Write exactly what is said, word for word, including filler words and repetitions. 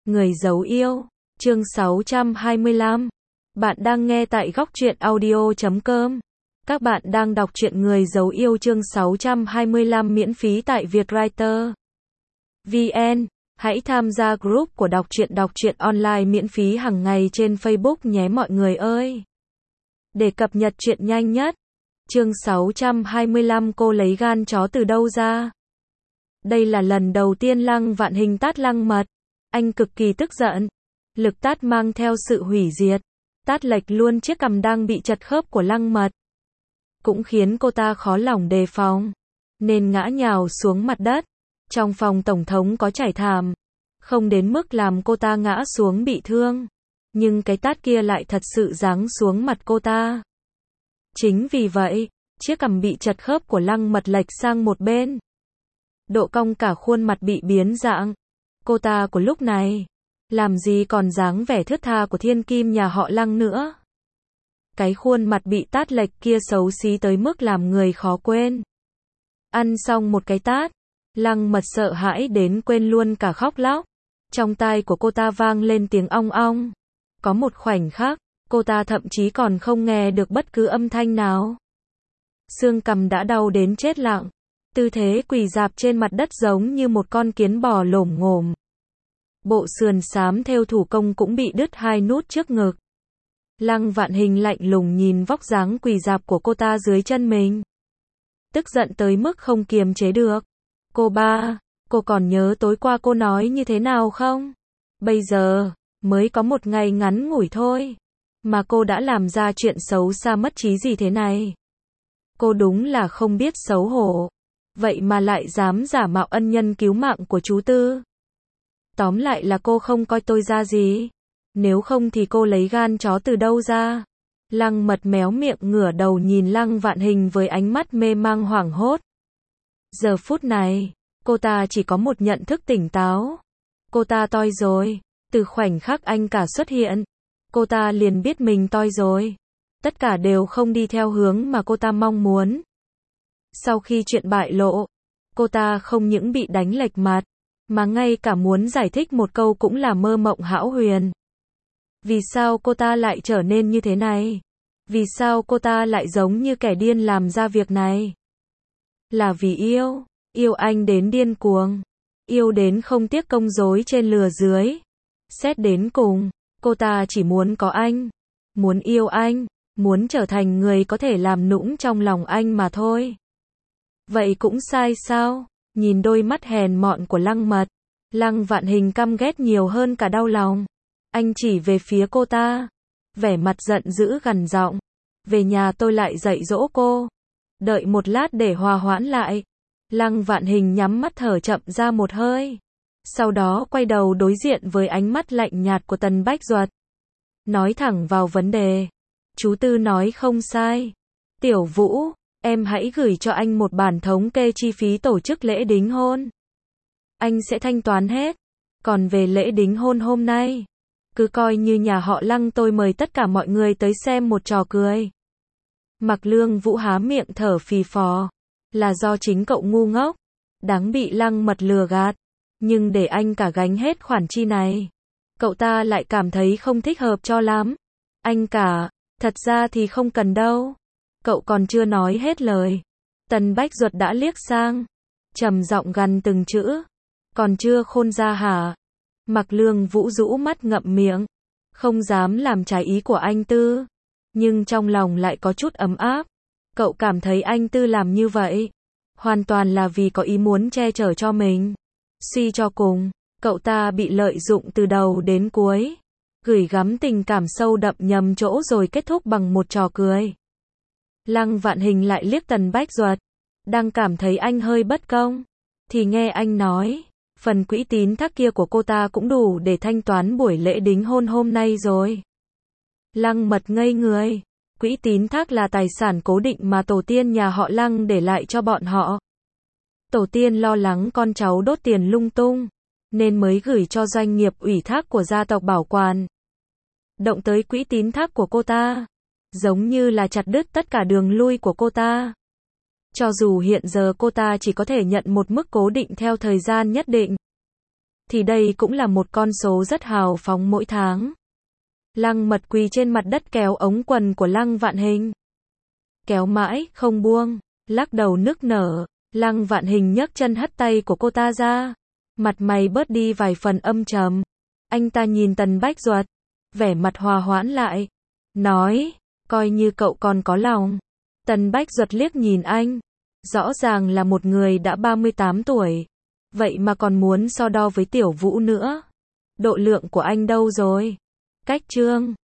Người giấu yêu, chương sáu trăm hai mươi lăm. Bạn đang nghe tại góc truyện audio chấm com. Các bạn đang đọc truyện Người giấu yêu chương sáu trăm hai mươi lăm miễn phí tại Vietwriter vê en. Hãy tham gia group của đọc truyện đọc truyện online miễn phí hàng ngày trên Facebook nhé mọi người ơi. Để cập nhật truyện nhanh nhất. Chương sáu trăm hai mươi lăm cô lấy gan chó từ đâu ra? Đây là lần đầu tiên Lăng Vạn Hình tát Lăng Mật. Anh cực kỳ tức giận. Lực tát mang theo sự hủy diệt. Tát lệch luôn chiếc cằm đang bị chật khớp của Lăng Mật. Cũng khiến cô ta khó lòng đề phòng. Nên ngã nhào xuống mặt đất. Trong phòng tổng thống có trải thảm. Không đến mức làm cô ta ngã xuống bị thương. Nhưng cái tát kia lại thật sự giáng xuống mặt cô ta. Chính vì vậy, chiếc cằm bị chật khớp của Lăng Mật lệch sang một bên. Độ cong cả khuôn mặt bị biến dạng. Cô ta của lúc này, làm gì còn dáng vẻ thướt tha của thiên kim nhà họ Lăng nữa. Cái khuôn mặt bị tát lệch kia xấu xí tới mức làm người khó quên. Ăn xong một cái tát, Lăng Mật sợ hãi đến quên luôn cả khóc lóc. Trong tai của cô ta vang lên tiếng ong ong. Có một khoảnh khắc, cô ta thậm chí còn không nghe được bất cứ âm thanh nào. Xương cằm đã đau đến chết lặng. Tư thế quỳ rạp trên mặt đất giống như một con kiến bò lổm ngổm. Bộ sườn xám thêu thủ công cũng bị đứt hai nút trước ngực. Lăng Vạn Hình lạnh lùng nhìn vóc dáng quỳ rạp của cô ta dưới chân mình. Tức giận tới mức không kiềm chế được. Cô ba, cô còn nhớ tối qua cô nói như thế nào không? Bây giờ, mới có một ngày ngắn ngủi thôi. Mà cô đã làm ra chuyện xấu xa mất trí gì thế này? Cô đúng là không biết xấu hổ. Vậy mà lại dám giả mạo ân nhân cứu mạng của chú Tư. Tóm lại là cô không coi tôi ra gì. Nếu không thì cô lấy gan chó từ đâu ra? Lăng Mật méo miệng ngửa đầu nhìn Lăng Vạn Hình với ánh mắt mê mang hoảng hốt. Giờ phút này, cô ta chỉ có một nhận thức tỉnh táo. Cô ta toi rồi. Từ khoảnh khắc anh cả xuất hiện, cô ta liền biết mình toi rồi. Tất cả đều không đi theo hướng mà cô ta mong muốn. Sau khi chuyện bại lộ, cô ta không những bị đánh lệch mặt, mà ngay cả muốn giải thích một câu cũng là mơ mộng hão huyền. Vì sao cô ta lại trở nên như thế này? Vì sao cô ta lại giống như kẻ điên làm ra việc này? Là vì yêu, yêu anh đến điên cuồng, yêu đến không tiếc công dối trên lừa dưới. Xét đến cùng, cô ta chỉ muốn có anh, muốn yêu anh, muốn trở thành người có thể làm nũng trong lòng anh mà thôi. Vậy cũng sai sao? Nhìn đôi mắt hèn mọn của Lăng Mật, Lăng Vạn Hình căm ghét nhiều hơn cả đau lòng. Anh chỉ về phía cô ta, vẻ mặt giận dữ gằn giọng. Về nhà tôi lại dạy dỗ cô. Đợi một lát để hòa hoãn lại. Lăng Vạn Hình nhắm mắt thở chậm ra một hơi. Sau đó quay đầu đối diện với ánh mắt lạnh nhạt của Tần Bách Duật. Nói thẳng vào vấn đề. Chú Tư nói không sai. Tiểu Vũ, em hãy gửi cho anh một bản thống kê chi phí tổ chức lễ đính hôn. Anh sẽ thanh toán hết. Còn về lễ đính hôn hôm nay, cứ coi như nhà họ Lăng tôi mời tất cả mọi người tới xem một trò cười. Mạc Lương Vũ há miệng thở phì phò. Là do chính cậu ngu ngốc. Đáng bị Lăng Mật lừa gạt. Nhưng để anh cả gánh hết khoản chi này, cậu ta lại cảm thấy không thích hợp cho lắm. Anh cả, thật ra thì không cần đâu. Cậu còn chưa nói hết lời. Tần Bách Duật đã liếc sang, trầm giọng gằn từng chữ. Còn chưa khôn ra hả? Mạc Lương Vũ rũ mắt ngậm miệng, không dám làm trái ý của anh Tư. Nhưng trong lòng lại có chút ấm áp. Cậu cảm thấy anh Tư làm như vậy hoàn toàn là vì có ý muốn che chở cho mình. Suy cho cùng, cậu ta bị lợi dụng từ đầu đến cuối, gửi gắm tình cảm sâu đậm nhầm chỗ rồi kết thúc bằng một trò cười. Lăng Vạn Hình lại liếc Tần Bách Duật, đang cảm thấy anh hơi bất công, thì nghe anh nói, phần quỹ tín thác kia của cô ta cũng đủ để thanh toán buổi lễ đính hôn hôm nay rồi. Lăng Mật ngây người. Quỹ tín thác là tài sản cố định mà tổ tiên nhà họ Lăng để lại cho bọn họ. Tổ tiên lo lắng con cháu đốt tiền lung tung, nên mới gửi cho doanh nghiệp ủy thác của gia tộc bảo quản. Động tới quỹ tín thác của cô ta, giống như là chặt đứt tất cả đường lui của cô ta. Cho dù hiện giờ cô ta chỉ có thể nhận một mức cố định theo thời gian nhất định. thì đây cũng là một con số rất hào phóng mỗi tháng. Lăng Mật quỳ trên mặt đất kéo ống quần của Lăng Vạn Hình. Kéo mãi, không buông, lắc đầu nức nở. Lăng Vạn Hình nhấc chân hất tay của cô ta ra. Mặt mày bớt đi vài phần âm trầm. Anh ta nhìn Tần Bách Duật, vẻ mặt hòa hoãn lại. Nói, coi như cậu còn có lòng. Tần Bách Duật liếc nhìn anh. Rõ ràng là một người đã ba mươi tám tuổi. Vậy mà còn muốn so đo với Tiểu Vũ nữa. Độ lượng của anh đâu rồi? Cách Trương